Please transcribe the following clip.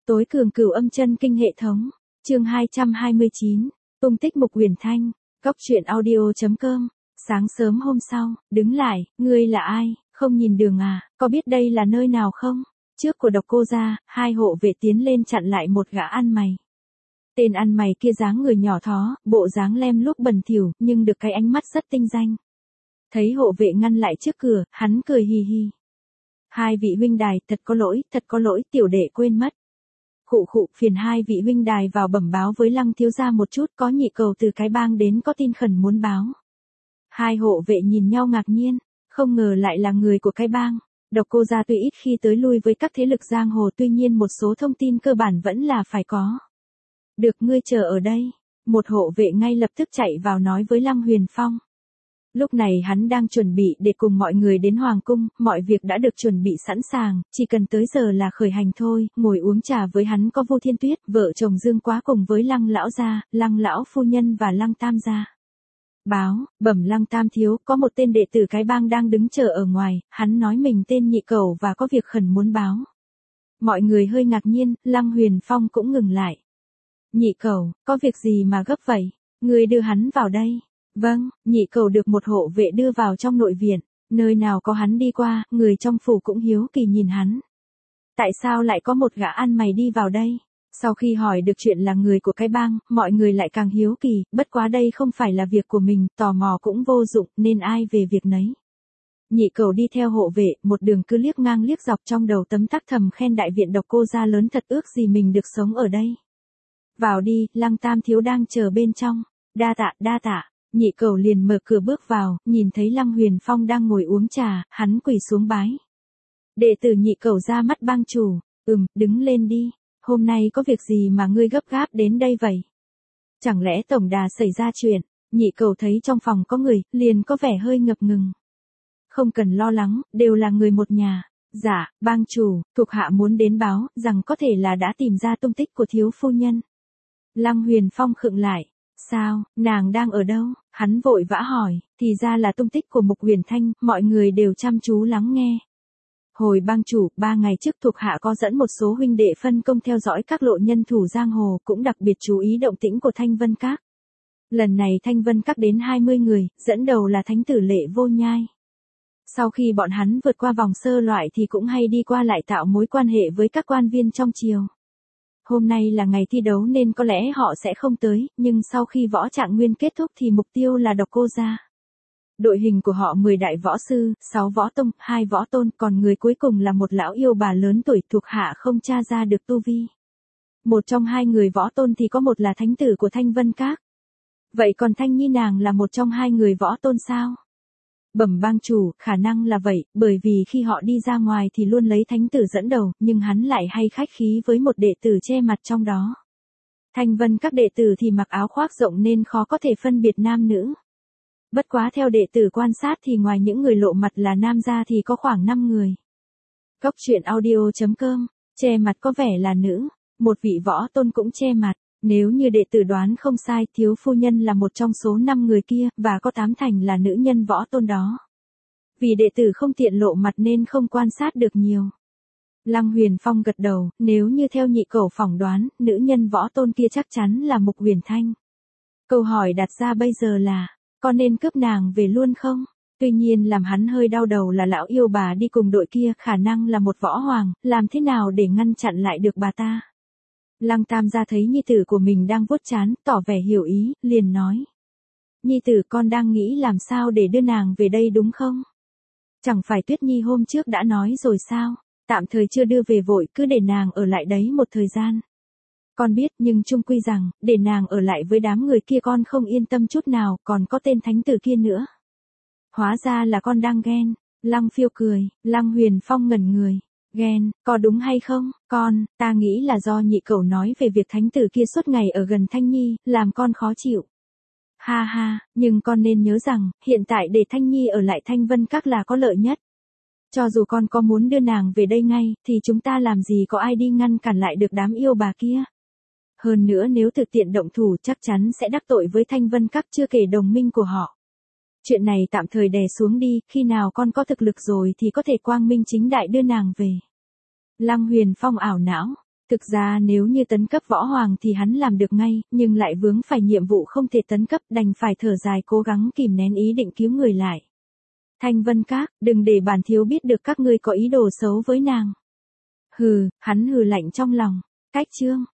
Tối cường cửu âm chân kinh hệ thống. Chương 229. Tung tích Mục Uyển Thanh. Góc truyện audio.com. Sáng sớm hôm sau, đứng lại, ngươi là ai, không nhìn đường à, có biết đây là nơi nào không? Trước của Độc Cô gia, hai hộ vệ tiến lên chặn lại một gã ăn mày. Tên ăn mày kia dáng người nhỏ thó, bộ dáng lem luốc bẩn thỉu, nhưng được cái ánh mắt rất tinh danh. Thấy hộ vệ ngăn lại trước cửa, hắn cười hì hì. Hai vị huynh đài, thật có lỗi, tiểu đệ quên mất. Khụ, phiền hai vị huynh đài vào bẩm báo với Lăng thiếu gia một chút, có nhị cầu từ cái bang đến có tin khẩn muốn báo. Hai hộ vệ nhìn nhau ngạc nhiên, không ngờ lại là người của cái bang. Độc Cô gia tuy ít khi tới lui với các thế lực giang hồ, tuy nhiên một số thông tin cơ bản vẫn là phải có. Được, ngươi chờ ở đây. Một hộ vệ ngay lập tức chạy vào nói với Lăng Huyền Phong. Lúc này hắn đang chuẩn bị để cùng mọi người đến Hoàng cung, mọi việc đã được chuẩn bị sẵn sàng, chỉ cần tới giờ là khởi hành thôi. Ngồi uống trà với hắn có Vô Thiên Tuyết, vợ chồng Dương Quá cùng với Lăng lão gia, Lăng lão phu nhân và Lăng tam gia. Báo, bẩm Lăng tam thiếu, có một tên đệ tử cái bang đang đứng chờ ở ngoài, hắn nói mình tên Nhị Cẩu và có việc khẩn muốn báo. Mọi người hơi ngạc nhiên, Lăng Huyền Phong cũng ngừng lại. Nhị Cẩu, có việc gì mà gấp vậy? Người đưa hắn vào đây. Vâng, Nhị Cẩu được một hộ vệ đưa vào trong nội viện, nơi nào có hắn đi qua, người trong phủ cũng hiếu kỳ nhìn hắn. Tại sao lại có một gã ăn mày đi vào đây? Sau khi hỏi được chuyện là người của cái bang, mọi người lại càng hiếu kỳ, bất quá đây không phải là việc của mình, tò mò cũng vô dụng, nên ai về việc nấy. Nhị Cẩu đi theo hộ vệ, một đường cứ liếc ngang liếc dọc, trong đầu tấm tắc thầm khen đại viện Độc Cô gia lớn thật, ước gì mình được sống ở đây. Vào đi, Lăng tam thiếu đang chờ bên trong. Đa tạ. Nhị Cẩu liền mở cửa bước vào, nhìn thấy Lăng Huyền Phong đang ngồi uống trà, hắn quỳ xuống bái. Đệ tử Nhị Cẩu ra mắt bang chủ. Đứng lên đi. Hôm nay có việc gì mà ngươi gấp gáp đến đây vậy? Chẳng lẽ tổng đà xảy ra chuyện? Nhị Cẩu thấy trong phòng có người, liền có vẻ hơi ngập ngừng. Không cần lo lắng, đều là người một nhà. Dạ, bang chủ, thuộc hạ muốn đến báo, rằng có thể là đã tìm ra tung tích của thiếu phu nhân. Lăng Huyền Phong khựng lại. Sao, nàng đang ở đâu? Hắn vội vã hỏi, thì ra là tung tích của Mục Uyển Thanh, mọi người đều chăm chú lắng nghe. Hồi bang chủ, 3 ngày trước thuộc hạ có dẫn một số huynh đệ phân công theo dõi các lộ nhân thủ giang hồ, cũng đặc biệt chú ý động tĩnh của Thanh Vân Các. Lần này Thanh Vân Các đến 20 người, dẫn đầu là thánh tử Lệ Vô Nhai. Sau khi bọn hắn vượt qua vòng sơ loại thì cũng hay đi qua lại tạo mối quan hệ với các quan viên trong triều. Hôm nay là ngày thi đấu nên có lẽ họ sẽ không tới, nhưng sau khi võ trạng nguyên kết thúc thì mục tiêu là Độc Cô gia. Đội hình của họ 10 đại võ sư, 6 võ tông, 2 võ tôn, còn người cuối cùng là một lão yêu bà lớn tuổi, thuộc hạ không tra ra được tu vi. Một trong 2 người võ tôn thì có một là thánh tử của Thanh Vân Các. Vậy còn Thanh Nhi nàng là một trong 2 người võ tôn sao? Bẩm bang chủ, khả năng là vậy, bởi vì khi họ đi ra ngoài thì luôn lấy thánh tử dẫn đầu, nhưng hắn lại hay khách khí với một đệ tử che mặt trong đó. Thanh Vân Các đệ tử thì mặc áo khoác rộng nên khó có thể phân biệt nam nữ. Bất quá theo đệ tử quan sát thì ngoài những người lộ mặt là nam ra thì có khoảng 5 người. Góc truyện audio.com, che mặt có vẻ là nữ, một vị võ tôn cũng che mặt. Nếu như đệ tử đoán không sai, thiếu phu nhân là một trong số 5 người kia, và có 8 thành là nữ nhân võ tôn đó. Vì đệ tử không tiện lộ mặt nên không quan sát được nhiều. Lăng Huyền Phong gật đầu, nếu như theo Nhị Cẩu phỏng đoán, nữ nhân võ tôn kia chắc chắn là Mục Uyển Thanh. Câu hỏi đặt ra bây giờ là, có nên cướp nàng về luôn không? Tuy nhiên làm hắn hơi đau đầu là lão yêu bà đi cùng đội kia, khả năng là một võ hoàng, làm thế nào để ngăn chặn lại được bà ta? Lăng tam gia thấy nhi tử của mình đang vuốt trán, tỏ vẻ hiểu ý, liền nói. Nhi tử, con đang nghĩ làm sao để đưa nàng về đây đúng không? Chẳng phải Tuyết Nhi hôm trước đã nói rồi sao? Tạm thời chưa đưa về vội, cứ để nàng ở lại đấy một thời gian. Con biết, nhưng chung quy rằng, để nàng ở lại với đám người kia con không yên tâm chút nào, còn có tên thánh tử kia nữa. Hóa ra là con đang ghen. Lăng Phiêu cười, Lăng Huyền Phong ngẩn người. Ghen, có đúng hay không? Ta nghĩ là do Nhị Cẩu nói về việc thánh tử kia suốt ngày ở gần Thanh Nhi, làm con khó chịu. Ha, nhưng con nên nhớ rằng, hiện tại để Thanh Nhi ở lại Thanh Vân Các là có lợi nhất. Cho dù con có muốn đưa nàng về đây ngay, thì chúng ta làm gì có ai đi ngăn cản lại được đám yêu bà kia. Hơn nữa nếu thực tiện động thủ chắc chắn sẽ đắc tội với Thanh Vân Các, chưa kể đồng minh của họ. Chuyện này tạm thời đè xuống đi, khi nào con có thực lực rồi thì có thể quang minh chính đại đưa nàng về. Lăng Huyền Phong ảo não. Thực ra nếu như tấn cấp võ hoàng thì hắn làm được ngay, nhưng lại vướng phải nhiệm vụ không thể tấn cấp, đành phải thở dài cố gắng kìm nén ý định cứu người lại. Thanh Vân Các, đừng để bản thiếu biết được các ngươi có ý đồ xấu với nàng. Hừ, hắn hừ lạnh trong lòng. Cách chương